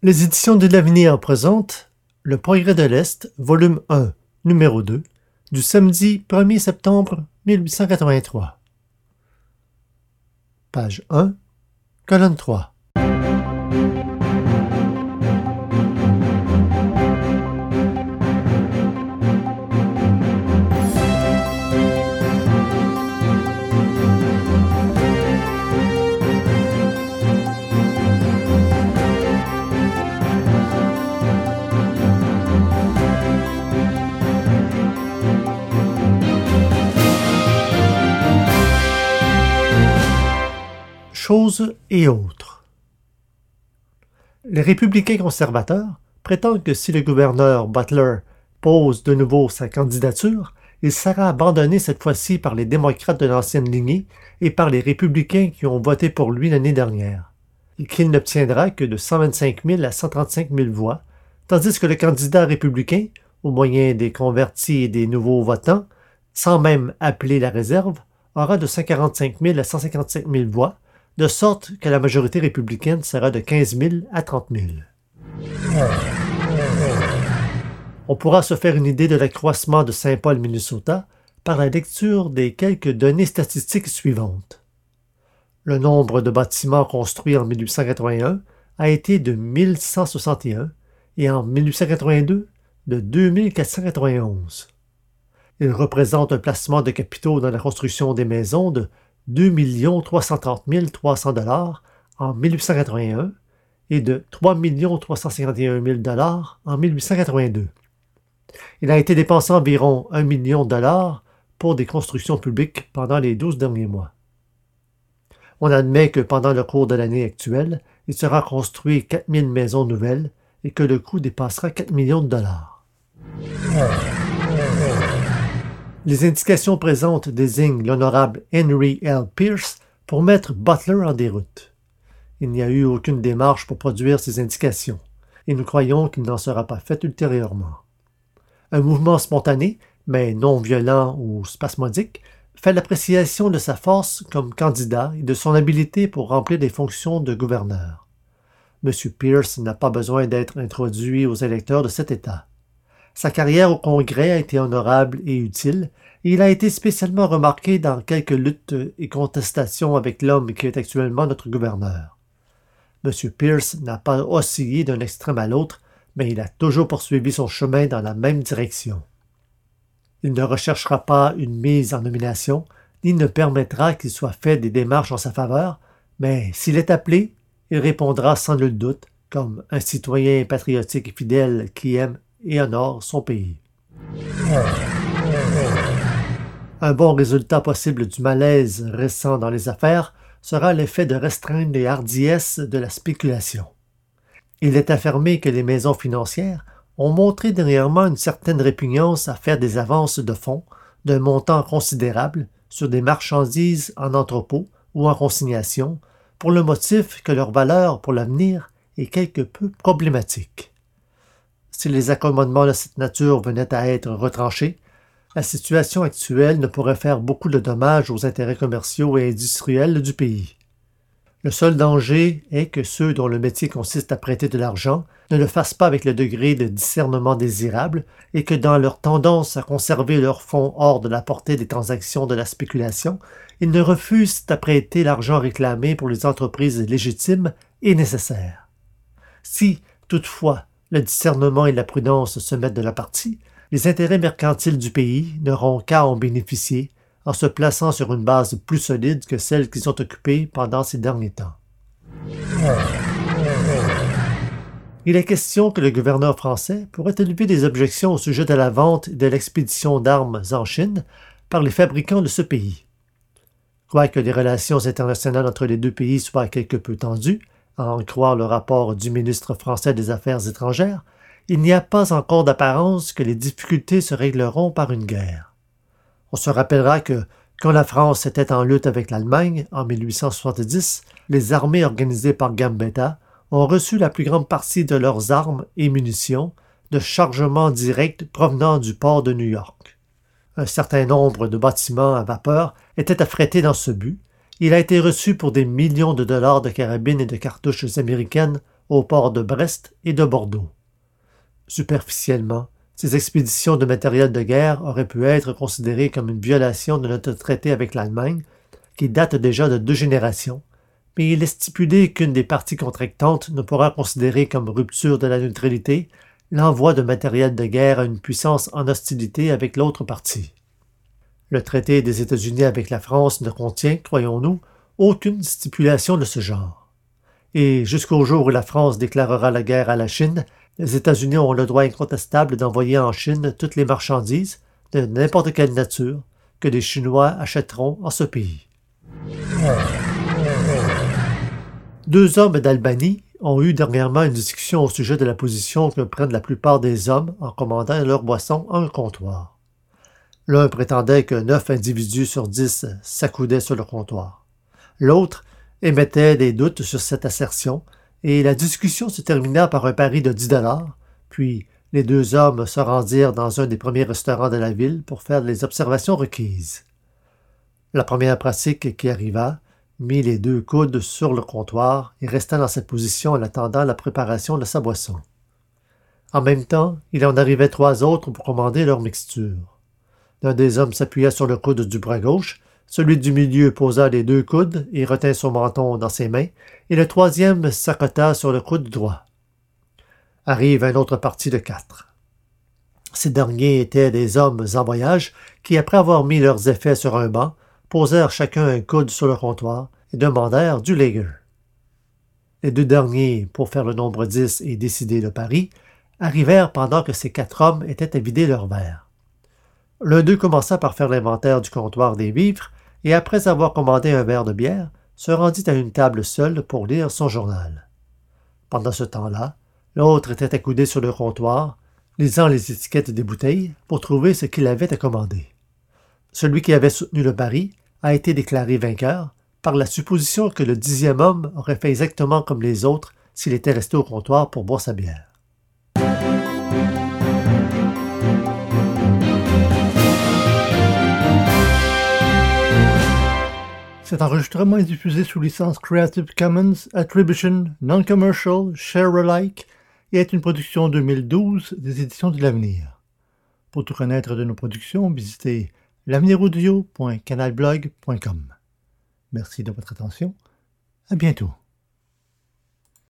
Les éditions de l'Avenir présentent Le Progrès de l'Est, volume 1, numéro 2, du samedi 1er septembre 1883. Page 1, colonne 3. Choses et autres. Les républicains conservateurs prétendent que si le gouverneur Butler pose de nouveau sa candidature, il sera abandonné cette fois-ci par les démocrates de l'ancienne lignée et par les républicains qui ont voté pour lui l'année dernière, et qu'il n'obtiendra que de 125 000 à 135 000 voix, tandis que le candidat républicain, au moyen des convertis et des nouveaux votants, sans même appeler la réserve, aura de 145 000 à 155 000 voix, de sorte que la majorité républicaine sera de 15 000 à 30 000. On pourra se faire une idée de l'accroissement de Saint Paul, Minnesota, par la lecture des quelques données statistiques suivantes. Le nombre de bâtiments construits en 1881 a été de 1161 et en 1882 de 2491. Il représente un placement de capitaux dans la construction des maisons de 2 330 300 $ en 1881 et de 3 351 000 $ en 1882. Il a été dépensé environ 1 million de $ pour des constructions publiques pendant les 12 derniers mois. On admet que pendant le cours de l'année actuelle, il sera construit 4 000 maisons nouvelles et que le coût dépassera 4 millions de $. Les indications présentes désignent l'honorable Henry L. Pierce pour mettre Butler en déroute. Il n'y a eu aucune démarche pour produire ces indications, et nous croyons qu'il n'en sera pas fait ultérieurement. Un mouvement spontané, mais non violent ou spasmodique, fait l'appréciation de sa force comme candidat et de son habileté pour remplir les fonctions de gouverneur. M. Pierce n'a pas besoin d'être introduit aux électeurs de cet État. Sa carrière au Congrès a été honorable et utile, et il a été spécialement remarqué dans quelques luttes et contestations avec l'homme qui est actuellement notre gouverneur. M. Pierce n'a pas oscillé d'un extrême à l'autre, mais il a toujours poursuivi son chemin dans la même direction. Il ne recherchera pas une mise en nomination, ni ne permettra qu'il soit fait des démarches en sa faveur, mais s'il est appelé, il répondra sans nul doute, comme un citoyen patriotique et fidèle qui aime et honore son pays. Un bon résultat possible du malaise récent dans les affaires sera l'effet de restreindre les hardiesses de la spéculation. Il est affirmé que les maisons financières ont montré dernièrement une certaine répugnance à faire des avances de fonds d'un montant considérable sur des marchandises en entrepôt ou en consignation, pour le motif que leur valeur pour l'avenir est quelque peu problématique. Si les accommodements de cette nature venaient à être retranchés, la situation actuelle ne pourrait faire beaucoup de dommages aux intérêts commerciaux et industriels du pays. Le seul danger est que ceux dont le métier consiste à prêter de l'argent ne le fassent pas avec le degré de discernement désirable et que dans leur tendance à conserver leurs fonds hors de la portée des transactions de la spéculation, ils ne refusent à prêter l'argent réclamé pour les entreprises légitimes et nécessaires. Si, toutefois, le discernement et la prudence se mettent de la partie, les intérêts mercantiles du pays n'auront qu'à en bénéficier en se plaçant sur une base plus solide que celle qu'ils ont occupée pendant ces derniers temps. Il est question que le gouverneur français pourrait élever des objections au sujet de la vente et de l'expédition d'armes en Chine par les fabricants de ce pays. Quoique les relations internationales entre les deux pays soient quelque peu tendues, à en croire le rapport du ministre français des Affaires étrangères, il n'y a pas encore d'apparence que les difficultés se régleront par une guerre. On se rappellera que, quand la France était en lutte avec l'Allemagne, en 1870, les armées organisées par Gambetta ont reçu la plus grande partie de leurs armes et munitions de chargements directs provenant du port de New York. Un certain nombre de bâtiments à vapeur étaient affrétés dans ce but. Il a été reçu pour des millions de dollars de carabines et de cartouches américaines aux ports de Brest et de Bordeaux. Superficiellement, ces expéditions de matériel de guerre auraient pu être considérées comme une violation de notre traité avec l'Allemagne, qui date déjà de 2 générations, mais il est stipulé qu'une des parties contractantes ne pourra considérer comme rupture de la neutralité l'envoi de matériel de guerre à une puissance en hostilité avec l'autre partie. Le traité des États-Unis avec la France ne contient, croyons-nous, aucune stipulation de ce genre. Et jusqu'au jour où la France déclarera la guerre à la Chine, les États-Unis ont le droit incontestable d'envoyer en Chine toutes les marchandises, de n'importe quelle nature, que les Chinois achèteront en ce pays. 2 hommes d'Albanie ont eu dernièrement une discussion au sujet de la position que prennent la plupart des hommes en commandant leur boisson à un comptoir. L'un prétendait que 9 individus sur 10 s'accoudaient sur le comptoir. L'autre émettait des doutes sur cette assertion, et la discussion se termina par un pari de 10 $, puis les 2 hommes se rendirent dans un des premiers restaurants de la ville pour faire les observations requises. La première pratique qui arriva mit les 2 coudes sur le comptoir et resta dans cette position en attendant la préparation de sa boisson. En même temps, il en arrivait 3 autres pour commander leur mixture. L'un des hommes s'appuya sur le coude du bras gauche, celui du milieu posa les 2 coudes et retint son menton dans ses mains, et le troisième s'accota sur le coude droit. Arrive un autre parti de 4. Ces derniers étaient des hommes en voyage qui, après avoir mis leurs effets sur un banc, posèrent chacun un coude sur le comptoir et demandèrent du Lager. Les 2 derniers, pour faire le nombre 10 et décider le pari, arrivèrent pendant que ces 4 hommes étaient à vider leurs verres. L'un d'eux commença par faire l'inventaire du comptoir des vivres et, après avoir commandé un verre de bière, se rendit à une table seule pour lire son journal. Pendant ce temps-là, l'autre était accoudé sur le comptoir, lisant les étiquettes des bouteilles pour trouver ce qu'il avait à commander. Celui qui avait soutenu le pari a été déclaré vainqueur par la supposition que le 10e homme aurait fait exactement comme les autres s'il était resté au comptoir pour boire sa bière. Cet enregistrement est diffusé sous licence Creative Commons Attribution Non-Commercial Share-alike et est une production 2012 des Éditions de l'Avenir. Pour tout connaître de nos productions, visitez l'aveniraudio.canalblog.com. Merci de votre attention. À bientôt.